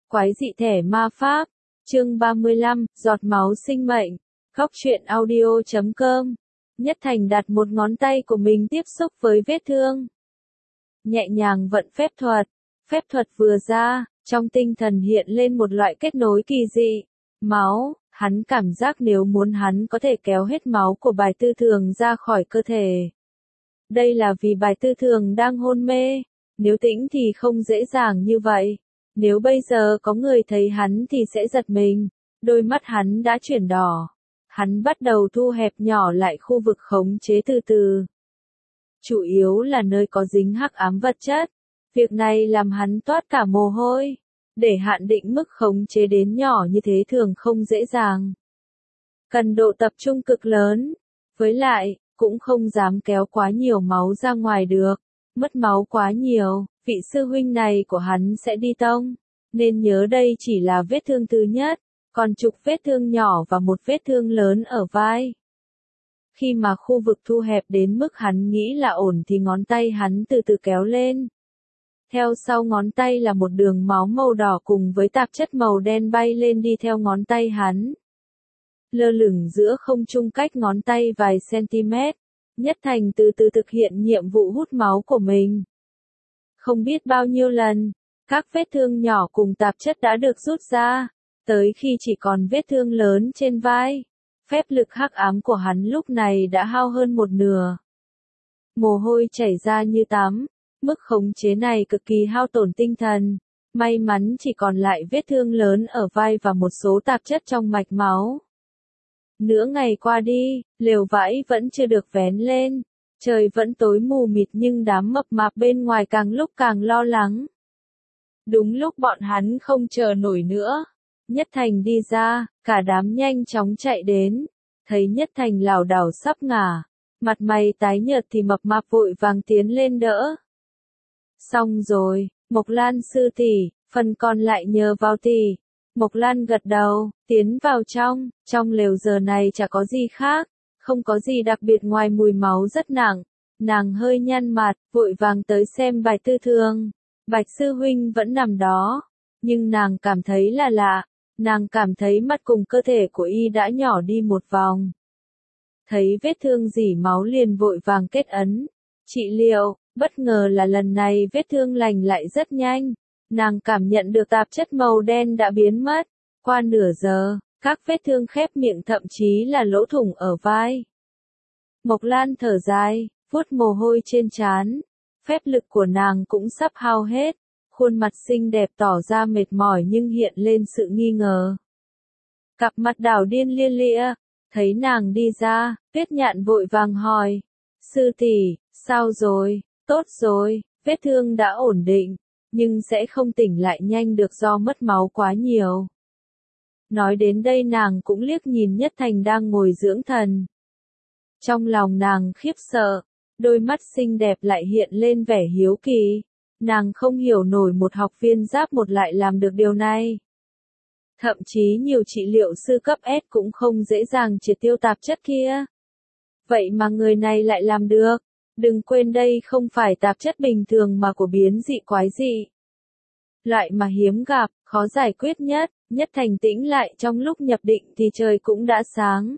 Quái dị thẻ ma pháp. Chương 35, giọt máu sinh mệnh. Góc truyện audio.com. Nhất Thành đặt một ngón tay của mình tiếp xúc với vết thương. Nhẹ nhàng vận phép thuật. Phép thuật vừa ra, trong tinh thần hiện lên một loại kết nối kỳ dị. Máu, hắn cảm giác nếu muốn hắn có thể kéo hết máu của bài tư thường ra khỏi cơ thể. Đây là vì bài tư thường đang hôn mê. Nếu tĩnh thì không dễ dàng như vậy. Nếu bây giờ có người thấy hắn thì sẽ giật mình. Đôi mắt hắn đã chuyển đỏ. Hắn bắt đầu thu hẹp nhỏ lại khu vực khống chế từ từ. Chủ yếu là nơi có dính hắc ám vật chất. Việc này làm hắn toát cả mồ hôi. Để hạn định mức khống chế đến nhỏ như thế thường không dễ dàng. Cần độ tập trung cực lớn. Với lại, cũng không dám kéo quá nhiều máu ra ngoài được. Mất máu quá nhiều, vị sư huynh này của hắn sẽ đi tông. Nên nhớ đây chỉ là vết thương thứ nhất, còn chục vết thương nhỏ và một vết thương lớn ở vai. Khi mà khu vực thu hẹp đến mức hắn nghĩ là ổn thì ngón tay hắn từ từ kéo lên. Theo sau ngón tay là một đường máu màu đỏ cùng với tạp chất màu đen bay lên đi theo ngón tay hắn. Lơ lửng giữa không trung cách ngón tay vài cm. Nhất Thành từ từ thực hiện nhiệm vụ hút máu của mình. Không biết bao nhiêu lần, các vết thương nhỏ cùng tạp chất đã được rút ra, tới khi chỉ còn vết thương lớn trên vai. Phép lực hắc ám của hắn lúc này đã hao hơn một nửa. Mồ hôi chảy ra như tắm, mức khống chế này cực kỳ hao tổn tinh thần. May mắn chỉ còn lại vết thương lớn ở vai và một số tạp chất trong mạch máu. Nửa ngày qua đi, lều vải vẫn chưa được vén lên. Trời vẫn tối mù mịt nhưng đám mập mạp bên ngoài càng lúc càng lo lắng. Đúng lúc bọn hắn không chờ nổi nữa. Nhất Thành đi ra, cả đám nhanh chóng chạy đến. Thấy Nhất Thành lảo đảo sắp ngã. Mặt mày tái nhợt thì mập mạp vội vàng tiến lên đỡ. Xong rồi, Mộc Lan sư tỷ, phần còn lại nhờ vào tỷ. Mộc Lan gật đầu, tiến vào trong lều giờ này chả có gì khác, không có gì đặc biệt ngoài mùi máu rất nặng. Nàng hơi nhăn mặt, vội vàng tới xem bài tư thường. Bạch sư huynh vẫn nằm đó, nhưng nàng cảm thấy là lạ, nàng cảm thấy mặt cùng cơ thể của y đã nhỏ đi một vòng. Thấy vết thương rỉ máu liền vội vàng kết ấn, trị liệu, bất ngờ là lần này vết thương lành lại rất nhanh. Nàng cảm nhận được tạp chất màu đen đã biến mất. Qua nửa giờ, các vết thương khép miệng thậm chí là lỗ thủng ở vai. Mộc Lan thở dài, vuốt mồ hôi trên trán. Phép lực của nàng cũng sắp hao hết. Khuôn mặt xinh đẹp tỏ ra mệt mỏi nhưng hiện lên sự nghi ngờ. Cặp mặt đảo điên lia lịa. Thấy nàng đi ra, Tuyết Nhạn vội vàng hỏi. Sư tỷ, sao rồi? Tốt rồi, vết thương đã ổn định. Nhưng sẽ không tỉnh lại nhanh được do mất máu quá nhiều. Nói đến đây nàng cũng liếc nhìn Nhất Thành đang ngồi dưỡng thần. Trong lòng nàng khiếp sợ, đôi mắt xinh đẹp lại hiện lên vẻ hiếu kỳ. Nàng không hiểu nổi một học viên giáp một lại làm được điều này. Thậm chí nhiều trị liệu sư cấp S cũng không dễ dàng triệt tiêu tạp chất kia. Vậy mà người này lại làm được. Đừng quên đây không phải tạp chất bình thường mà của biến dị quái dị. Loại mà hiếm gặp, khó giải quyết nhất. Nhất Thành tĩnh lại trong lúc nhập định thì trời cũng đã sáng.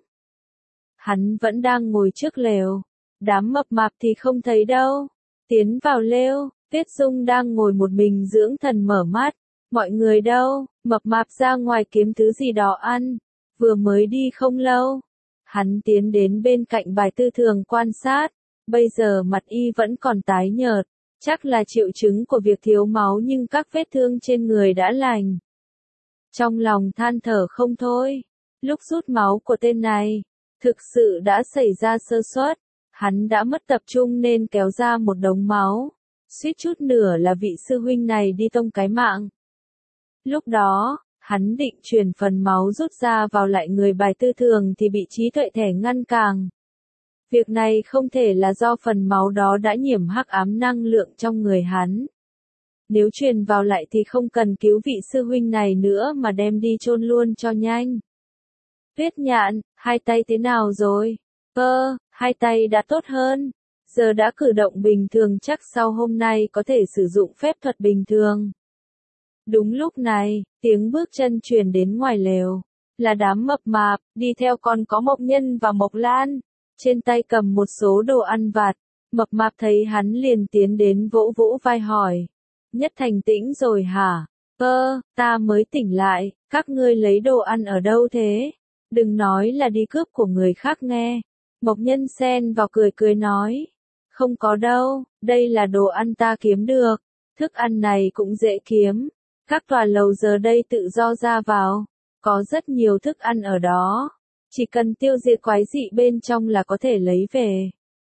Hắn vẫn đang ngồi trước lều. Đám mập mạp thì không thấy đâu. Tiến vào lều, Tuyết Dung đang ngồi một mình dưỡng thần mở mắt. Mọi người đâu? Mập mạp ra ngoài kiếm thứ gì đó ăn. Vừa mới đi không lâu. Hắn tiến đến bên cạnh bài tư thường quan sát. Bây giờ mặt y vẫn còn tái nhợt, chắc là triệu chứng của việc thiếu máu nhưng các vết thương trên người đã lành. Trong lòng than thở không thôi, lúc rút máu của tên này, thực sự đã xảy ra sơ suất, hắn đã mất tập trung nên kéo ra một đống máu, suýt chút nữa là vị sư huynh này đi tông cái mạng. Lúc đó, hắn định truyền phần máu rút ra vào lại người bài tư thường thì bị trí tuệ thẻ ngăn cản. Việc này không thể là do phần máu đó đã nhiễm hắc ám năng lượng trong người hắn. Nếu truyền vào lại thì không cần cứu vị sư huynh này nữa mà đem đi chôn luôn cho nhanh. Tuyết Nhạn, hai tay thế nào rồi? Hai tay đã tốt hơn. Giờ đã cử động bình thường chắc sau hôm nay có thể sử dụng phép thuật bình thường. Đúng lúc này, tiếng bước chân truyền đến ngoài lều. Là đám mập mạp, đi theo còn có Mộc Nhân và Mộc Lan. Trên tay cầm một số đồ ăn vặt. Mập mạp thấy hắn liền tiến đến vỗ vỗ vai hỏi. Nhất Thành tĩnh rồi hả? Ta mới tỉnh lại, các ngươi lấy đồ ăn ở đâu thế? Đừng nói là đi cướp của người khác nghe. Mộc Nhân xen vào cười cười nói. Không có đâu, đây là đồ ăn ta kiếm được. Thức ăn này cũng dễ kiếm. Các tòa lầu giờ đây tự do ra vào. Có rất nhiều thức ăn ở đó. Chỉ cần tiêu diệt quái dị bên trong là có thể lấy về.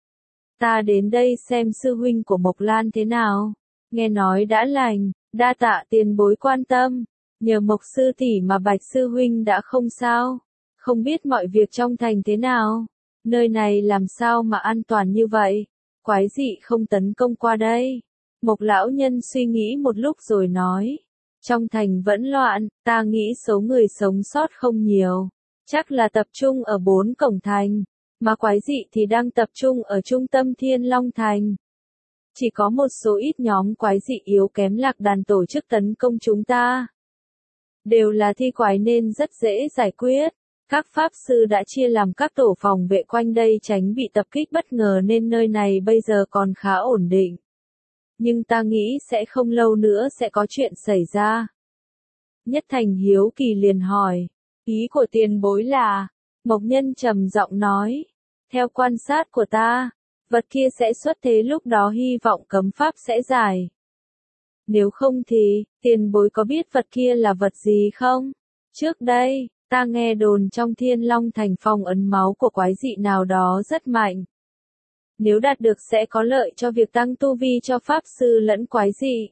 Ta đến đây xem sư huynh của Mộc Lan thế nào. Nghe nói đã lành, đa tạ tiền bối quan tâm. Nhờ Mộc sư tỷ mà Bạch sư huynh đã không sao. Không biết mọi việc trong thành thế nào. Nơi này làm sao mà an toàn như vậy. Quái dị không tấn công qua đây. Mộc lão nhân suy nghĩ một lúc rồi nói. Trong thành vẫn loạn, ta nghĩ số người sống sót không nhiều. Chắc là tập trung ở 4 cổng thành. Mà quái dị thì đang tập trung ở trung tâm Thiên Long Thành. Chỉ có một số ít nhóm quái dị yếu kém lạc đàn tổ chức tấn công chúng ta. Đều là thi quái nên rất dễ giải quyết. Các pháp sư đã chia làm các tổ phòng vệ quanh đây tránh bị tập kích bất ngờ nên nơi này bây giờ còn khá ổn định. Nhưng ta nghĩ sẽ không lâu nữa sẽ có chuyện xảy ra. Nhất Thành hiếu kỳ liền hỏi. Ý của tiền bối là, Mộc Nhân trầm giọng nói. Theo quan sát của ta, vật kia sẽ xuất thế lúc đó hy vọng cấm pháp sẽ giải. Nếu không thì, tiền bối có biết vật kia là vật gì không? Trước đây, ta nghe đồn trong Thiên Long Thành phong ấn máu của quái dị nào đó rất mạnh. Nếu đạt được sẽ có lợi cho việc tăng tu vi cho pháp sư lẫn quái dị.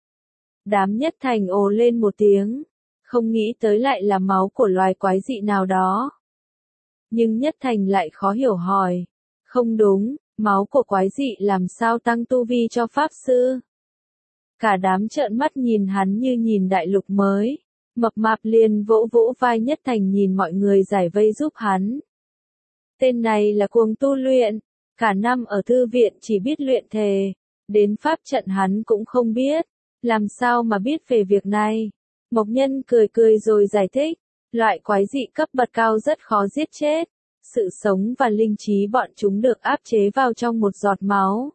Đám Nhất Thành ồ lên một tiếng, không nghĩ tới lại là máu của loài quái dị nào đó. Nhưng Nhất Thành lại khó hiểu hỏi. Không đúng, máu của quái dị làm sao tăng tu vi cho pháp sư? Cả đám trợn mắt nhìn hắn như nhìn đại lục mới. Mập mạp liền vỗ vỗ vai Nhất Thành nhìn mọi người giải vây giúp hắn. Tên này là cuồng tu luyện, cả năm ở thư viện chỉ biết luyện thề, đến pháp trận hắn cũng không biết, làm sao mà biết về việc này. Mộc Nhân cười cười rồi giải thích, loại quái dị cấp bậc cao rất khó giết chết, sự sống và linh trí bọn chúng được áp chế vào trong một giọt máu.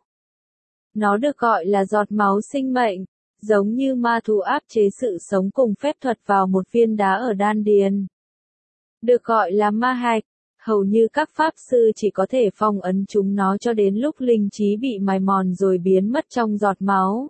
Nó được gọi là giọt máu sinh mệnh. Giống như ma thú áp chế sự sống cùng phép thuật vào một viên đá ở đan điền. Được gọi là ma hạch, hầu như các pháp sư chỉ có thể phong ấn chúng nó cho đến lúc linh trí bị mài mòn rồi biến mất trong giọt máu.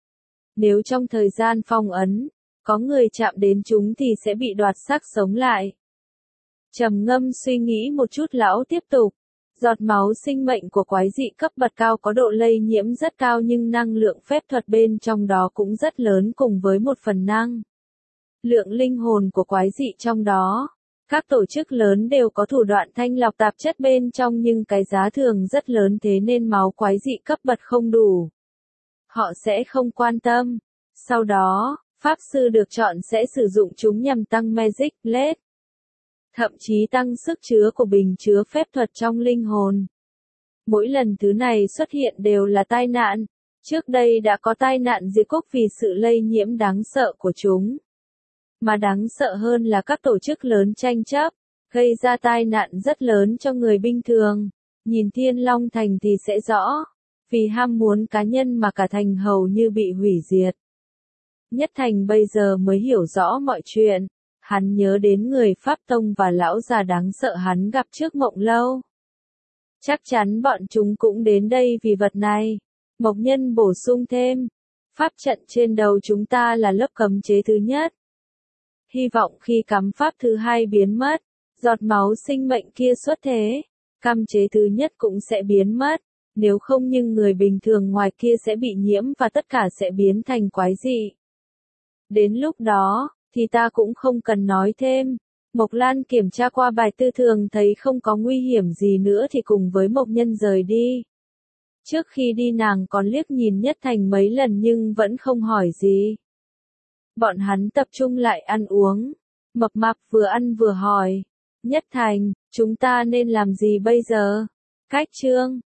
Nếu trong thời gian phong ấn, có người chạm đến chúng thì sẽ bị đoạt xác sống lại. Trầm ngâm suy nghĩ một chút lão tiếp tục. Giọt máu sinh mệnh của quái dị cấp bậc cao có độ lây nhiễm rất cao nhưng năng lượng phép thuật bên trong đó cũng rất lớn cùng với một phần năng lượng linh hồn của quái dị trong đó. Các tổ chức lớn đều có thủ đoạn thanh lọc tạp chất bên trong nhưng cái giá thường rất lớn thế nên máu quái dị cấp bậc không đủ. Họ sẽ không quan tâm. Sau đó, pháp sư được chọn sẽ sử dụng chúng nhằm tăng magic blade. Thậm chí tăng sức chứa của bình chứa phép thuật trong linh hồn. Mỗi lần thứ này xuất hiện đều là tai nạn. Trước đây đã có tai nạn diệt quốc vì sự lây nhiễm đáng sợ của chúng. Mà đáng sợ hơn là các tổ chức lớn tranh chấp, gây ra tai nạn rất lớn cho người bình thường. Nhìn Thiên Long Thành thì sẽ rõ. Vì ham muốn cá nhân mà cả thành hầu như bị hủy diệt. Nhất Thành bây giờ mới hiểu rõ mọi chuyện. Hắn nhớ đến người Pháp Tông và lão già đáng sợ hắn gặp trước Mộng Lâu. Chắc chắn bọn chúng cũng đến đây vì vật này. Mộc Nhân bổ sung thêm. Pháp trận trên đầu chúng ta là lớp cấm chế thứ nhất. Hy vọng khi cấm pháp thứ hai biến mất, giọt máu sinh mệnh kia xuất thế, cấm chế thứ nhất cũng sẽ biến mất. Nếu không nhưng người bình thường ngoài kia sẽ bị nhiễm và tất cả sẽ biến thành quái dị. Đến lúc đó, thì ta cũng không cần nói thêm. Mộc Lan kiểm tra qua bài tư thường thấy không có nguy hiểm gì nữa thì cùng với Mộc Nhân rời đi. Trước khi đi nàng còn liếc nhìn Nhất Thành mấy lần nhưng vẫn không hỏi gì. Bọn hắn tập trung lại ăn uống. Mập mạp vừa ăn vừa hỏi. Nhất Thành, chúng ta nên làm gì bây giờ? Cách chương